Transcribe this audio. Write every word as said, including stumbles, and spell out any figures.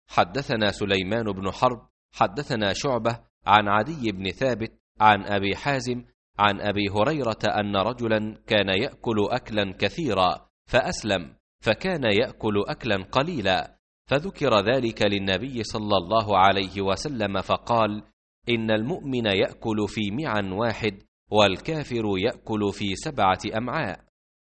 حدثنا سليمان بن حرب حدثنا شعبة عن عدي بن ثابت عن أبي حازم عن أبي هريرة أن رجلا كان يأكل أكلا كثيرا فأسلم، فكان يأكل أكلا قليلا، فذكر ذلك للنبي صلى الله عليه وسلم فقال: إن المؤمن يأكل في معا واحد والكافر يأكل في سبعة أمعاء.